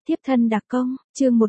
Tiếp thân đặc công, chương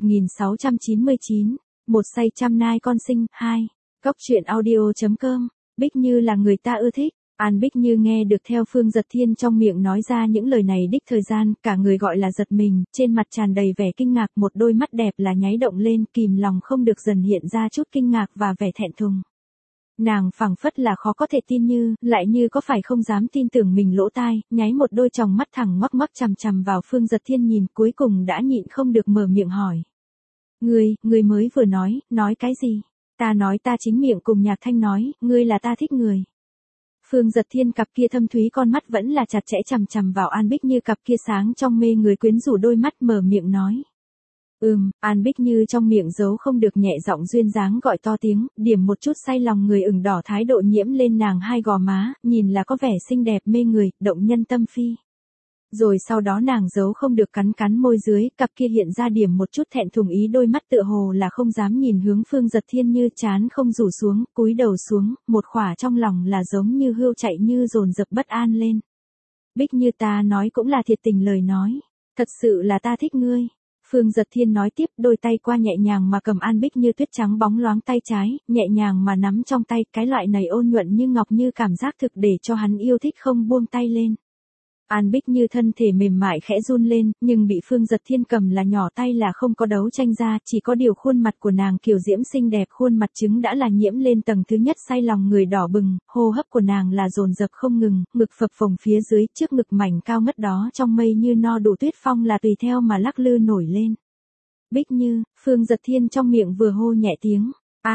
1699, một say trăm nai con sinh, 2. Cóc truyện audio.com, Bích Như là người ta ưa thích. An Bích Như nghe được theo Phương Dật Thiên trong miệng nói ra những lời này đích thời gian, cả người gọi là giật mình, trên mặt tràn đầy vẻ kinh ngạc, một đôi mắt đẹp là nháy động lên, kìm lòng không được dần hiện ra chút kinh ngạc và vẻ thẹn thùng. Nàng phảng phất là khó có thể tin như, lại như có phải không dám tin tưởng mình lỗ tai, nháy một đôi tròng mắt thẳng ngoắc ngoắc chằm chằm vào Phương Dật Thiên nhìn, cuối cùng đã nhịn không được mở miệng hỏi. Ngươi mới vừa nói cái gì? Ta nói ta chính miệng cùng Nhạc Thanh nói, ngươi là ta thích người. Phương Dật Thiên cặp kia thâm thúy con mắt vẫn là chặt chẽ chằm chằm vào An Bích Như cặp kia sáng trong mê người quyến rũ đôi mắt mở miệng nói. An Bích Như trong miệng giấu không được nhẹ giọng duyên dáng gọi to tiếng, điểm một chút say lòng người ửng đỏ thái độ nhiễm lên nàng hai gò má, nhìn là có vẻ xinh đẹp mê người, động nhân tâm phi. Rồi sau đó nàng giấu không được cắn cắn môi dưới, cặp kia hiện ra điểm một chút thẹn thùng ý đôi mắt tựa hồ là không dám nhìn hướng Phương Dật Thiên như trán không rủ xuống, cúi đầu xuống, một khỏa trong lòng là giống như hươu chạy như dồn dập bất an lên. Bích Như ta nói cũng là thiệt tình lời nói, thật sự là ta thích ngươi. Phương Dật Thiên nói tiếp, đôi tay qua nhẹ nhàng mà cầm An Bích Như tuyết trắng bóng loáng tay trái, nhẹ nhàng mà nắm trong tay, cái loại này ôn nhuận như ngọc như cảm giác thực để cho hắn yêu thích không buông tay lên. An Bích Như thân thể mềm mại khẽ run lên, nhưng bị Phương Dật Thiên cầm là nhỏ tay là không có đấu tranh ra, chỉ có điều khuôn mặt của nàng kiều diễm xinh đẹp, khuôn mặt trứng đã là nhiễm lên tầng thứ nhất say lòng người đỏ bừng, hô hấp của nàng là dồn dập không ngừng, ngực phập phồng phía dưới, trước ngực mảnh cao ngất đó trong mây như no đủ tuyết phong là tùy theo mà lắc lư nổi lên. Bích Như, Phương Dật Thiên trong miệng vừa hô nhẹ tiếng.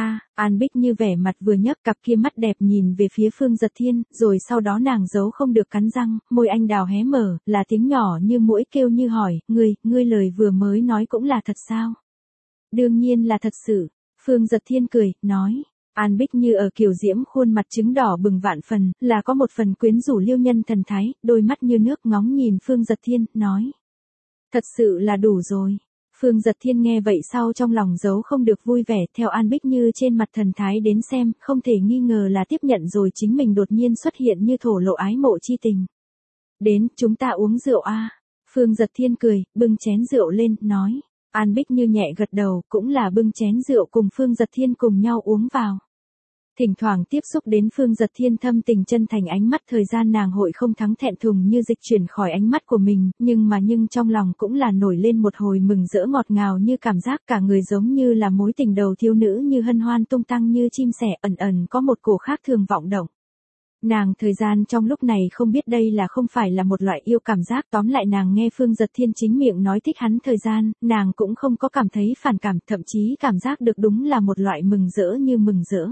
An Bích Như vẻ mặt vừa nhấc cặp kia mắt đẹp nhìn về phía Phương Dật Thiên, rồi sau đó nàng giấu không được cắn răng, môi anh đào hé mở, là tiếng nhỏ như muỗi kêu như hỏi, ngươi lời vừa mới nói cũng là thật sao? Đương nhiên là thật sự, Phương Dật Thiên cười, nói. An Bích Như ở kiều diễm khuôn mặt trứng đỏ bừng vạn phần, là có một phần quyến rũ liêu nhân thần thái, đôi mắt như nước ngóng nhìn Phương Dật Thiên, nói. Thật sự là đủ rồi. Phương Dật Thiên nghe vậy sau trong lòng giấu không được vui vẻ, theo An Bích Như trên mặt thần thái đến xem, không thể nghi ngờ là tiếp nhận rồi chính mình đột nhiên xuất hiện như thổ lộ ái mộ chi tình. Đến, chúng ta uống rượu a. Phương Dật Thiên cười, bưng chén rượu lên, nói. An Bích Như nhẹ gật đầu, cũng là bưng chén rượu cùng Phương Dật Thiên cùng nhau uống vào. Thỉnh thoảng tiếp xúc đến Phương Dật Thiên thâm tình chân thành ánh mắt, thời gian nàng hội không thắng thẹn thùng như dịch chuyển khỏi ánh mắt của mình, nhưng trong lòng cũng là nổi lên một hồi mừng rỡ ngọt ngào như cảm giác cả người giống như là mối tình đầu thiếu nữ như hân hoan tung tăng như chim sẻ, ẩn ẩn có một cổ khác thường vọng động. Nàng thời gian trong lúc này không biết đây là không phải là một loại yêu cảm giác, tóm lại nàng nghe Phương Dật Thiên chính miệng nói thích hắn thời gian, nàng cũng không có cảm thấy phản cảm, thậm chí cảm giác được đúng là một loại mừng rỡ như mừng rỡ.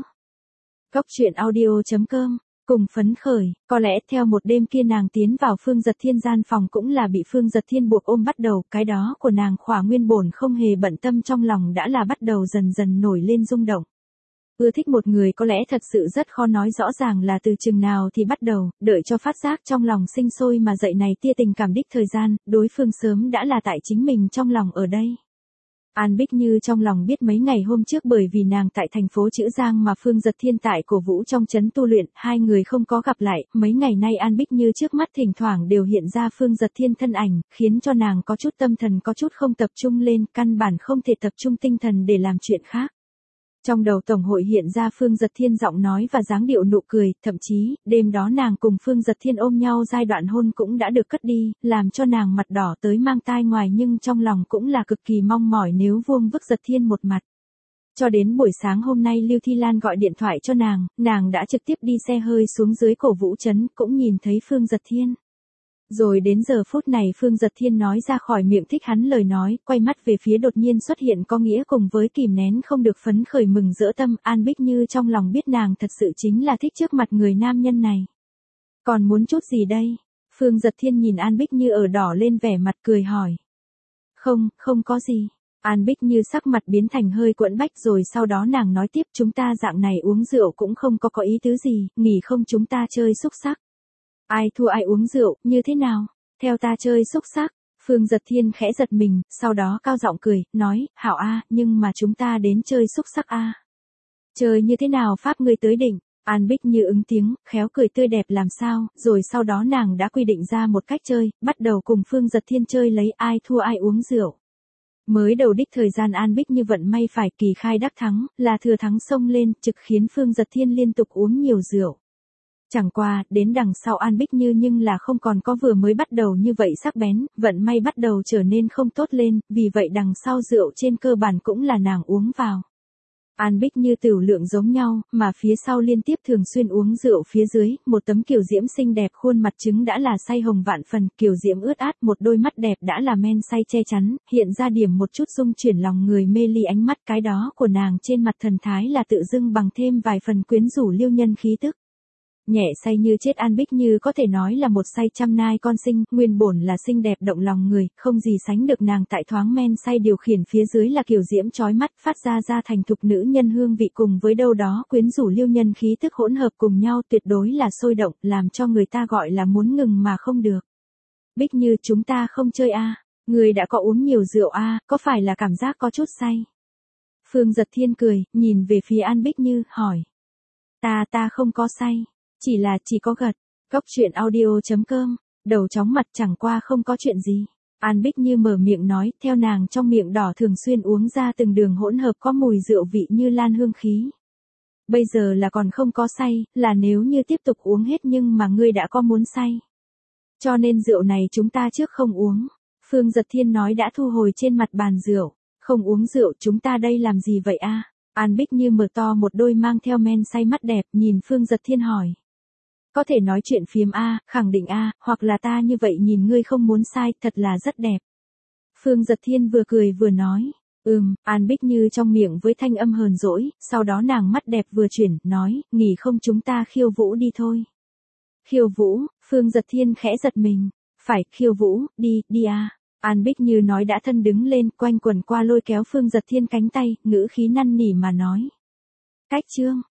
Cóc truyện audio.com, cùng phấn khởi, có lẽ theo một đêm kia nàng tiến vào Phương Dật Thiên gian phòng cũng là bị Phương Dật Thiên buộc ôm bắt đầu, cái đó của nàng khỏa nguyên bổn không hề bận tâm trong lòng đã là bắt đầu dần dần nổi lên rung động. Ưa thích một người có lẽ thật sự rất khó nói rõ ràng là từ chừng nào thì bắt đầu, đợi cho phát giác trong lòng sinh sôi mà dậy này tia tình cảm đích thời gian, đối phương sớm đã là tại chính mình trong lòng ở đây. An Bích Như trong lòng biết mấy ngày hôm trước bởi vì nàng tại thành phố Chữ Giang mà Phương Dật Thiên tại cổ vũ trong trấn tu luyện, hai người không có gặp lại, mấy ngày nay An Bích Như trước mắt thỉnh thoảng đều hiện ra Phương Dật Thiên thân ảnh, khiến cho nàng có chút tâm thần có chút không tập trung lên, căn bản không thể tập trung tinh thần để làm chuyện khác. Trong đầu tổng hội hiện ra Phương Dật Thiên giọng nói và dáng điệu nụ cười, thậm chí, đêm đó nàng cùng Phương Dật Thiên ôm nhau giai đoạn hôn cũng đã được cất đi, làm cho nàng mặt đỏ tới mang tai ngoài nhưng trong lòng cũng là cực kỳ mong mỏi nếu vuông vức Dật Thiên một mặt. Cho đến buổi sáng hôm nay Lưu Thi Lan gọi điện thoại cho nàng đã trực tiếp đi xe hơi xuống dưới cổ vũ trấn, cũng nhìn thấy Phương Dật Thiên. Rồi đến giờ phút này Phương Dật Thiên nói ra khỏi miệng thích hắn lời nói, quay mắt về phía đột nhiên xuất hiện có nghĩa cùng với kìm nén không được phấn khởi mừng rỡ tâm, An Bích Như trong lòng biết nàng thật sự chính là thích trước mặt người nam nhân này. Còn muốn chút gì đây? Phương Dật Thiên nhìn An Bích Như ở đỏ lên vẻ mặt cười hỏi. Không có gì. An Bích Như sắc mặt biến thành hơi quẫn bách rồi sau đó nàng nói tiếp chúng ta dạng này uống rượu cũng không có ý tứ gì, nghỉ không chúng ta chơi xúc xắc. Ai thua ai uống rượu, như thế nào? Theo ta chơi xúc xắc. Phương Dật Thiên khẽ giật mình, sau đó cao giọng cười, nói, hảo a, nhưng mà chúng ta đến chơi xúc xắc a. Chơi như thế nào pháp ngươi tới định? An Bích Như ứng tiếng, khéo cười tươi đẹp làm sao, rồi sau đó nàng đã quy định ra một cách chơi, bắt đầu cùng Phương Dật Thiên chơi lấy ai thua ai uống rượu. Mới đầu đích thời gian An Bích Như vận may phải kỳ khai đắc thắng, là thừa thắng xông lên, trực khiến Phương Giật Thiên liên tục uống nhiều rượu. Chẳng qua, đến đằng sau An Bích Như nhưng là không còn có vừa mới bắt đầu như vậy sắc bén, vận may bắt đầu trở nên không tốt lên, vì vậy đằng sau rượu trên cơ bản cũng là nàng uống vào. An Bích Như tửu lượng giống nhau, mà phía sau liên tiếp thường xuyên uống rượu phía dưới, một tấm kiều diễm xinh đẹp khuôn mặt trứng đã là say hồng vạn phần, kiều diễm ướt át, một đôi mắt đẹp đã là men say che chắn, hiện ra điểm một chút dung chuyển lòng người mê ly ánh mắt cái đó của nàng trên mặt thần thái là tự dưng bằng thêm vài phần quyến rũ liêu nhân khí tức. Nhẹ say như chết An Bích Như có thể nói là một say trăm nai con sinh, nguyên bổn là xinh đẹp động lòng người, không gì sánh được nàng tại thoáng men say điều khiển phía dưới là kiều diễm chói mắt phát ra thành thục nữ nhân hương vị cùng với đâu đó quyến rũ liêu nhân khí tức hỗn hợp cùng nhau tuyệt đối là sôi động, làm cho người ta gọi là muốn ngừng mà không được. Bích Như chúng ta không chơi a, người đã có uống nhiều rượu a, có phải là cảm giác có chút say? Phương Giật Thiên cười, nhìn về phía An Bích Như, hỏi. Ta không có say. Chỉ có gật. Góc chuyện audio.com, đầu chóng mặt chẳng qua không có chuyện gì. An Bích Như mở miệng nói, theo nàng trong miệng đỏ thường xuyên uống ra từng đường hỗn hợp có mùi rượu vị như lan hương khí. Bây giờ là còn không có say, là nếu như tiếp tục uống hết nhưng mà ngươi đã có muốn say. Cho nên rượu này chúng ta trước không uống. Phương Giật Thiên nói đã thu hồi trên mặt bàn rượu. Không uống rượu chúng ta đây làm gì vậy a? An Bích Như mở to một đôi mang theo men say mắt đẹp nhìn Phương Giật Thiên hỏi. Có thể nói chuyện phiếm a, khẳng định a, hoặc là ta như vậy nhìn ngươi không muốn sai, thật là rất đẹp. Phương Giật Thiên vừa cười vừa nói. An Bích Như trong miệng với thanh âm hờn dỗi, sau đó nàng mắt đẹp vừa chuyển, nói, nghỉ không chúng ta khiêu vũ đi thôi. Khiêu vũ, Phương Giật Thiên khẽ giật mình. Phải, khiêu vũ, đi a. An Bích Như nói đã thân đứng lên, quanh quần qua lôi kéo Phương Giật Thiên cánh tay, ngữ khí năn nỉ mà nói. Cách chương.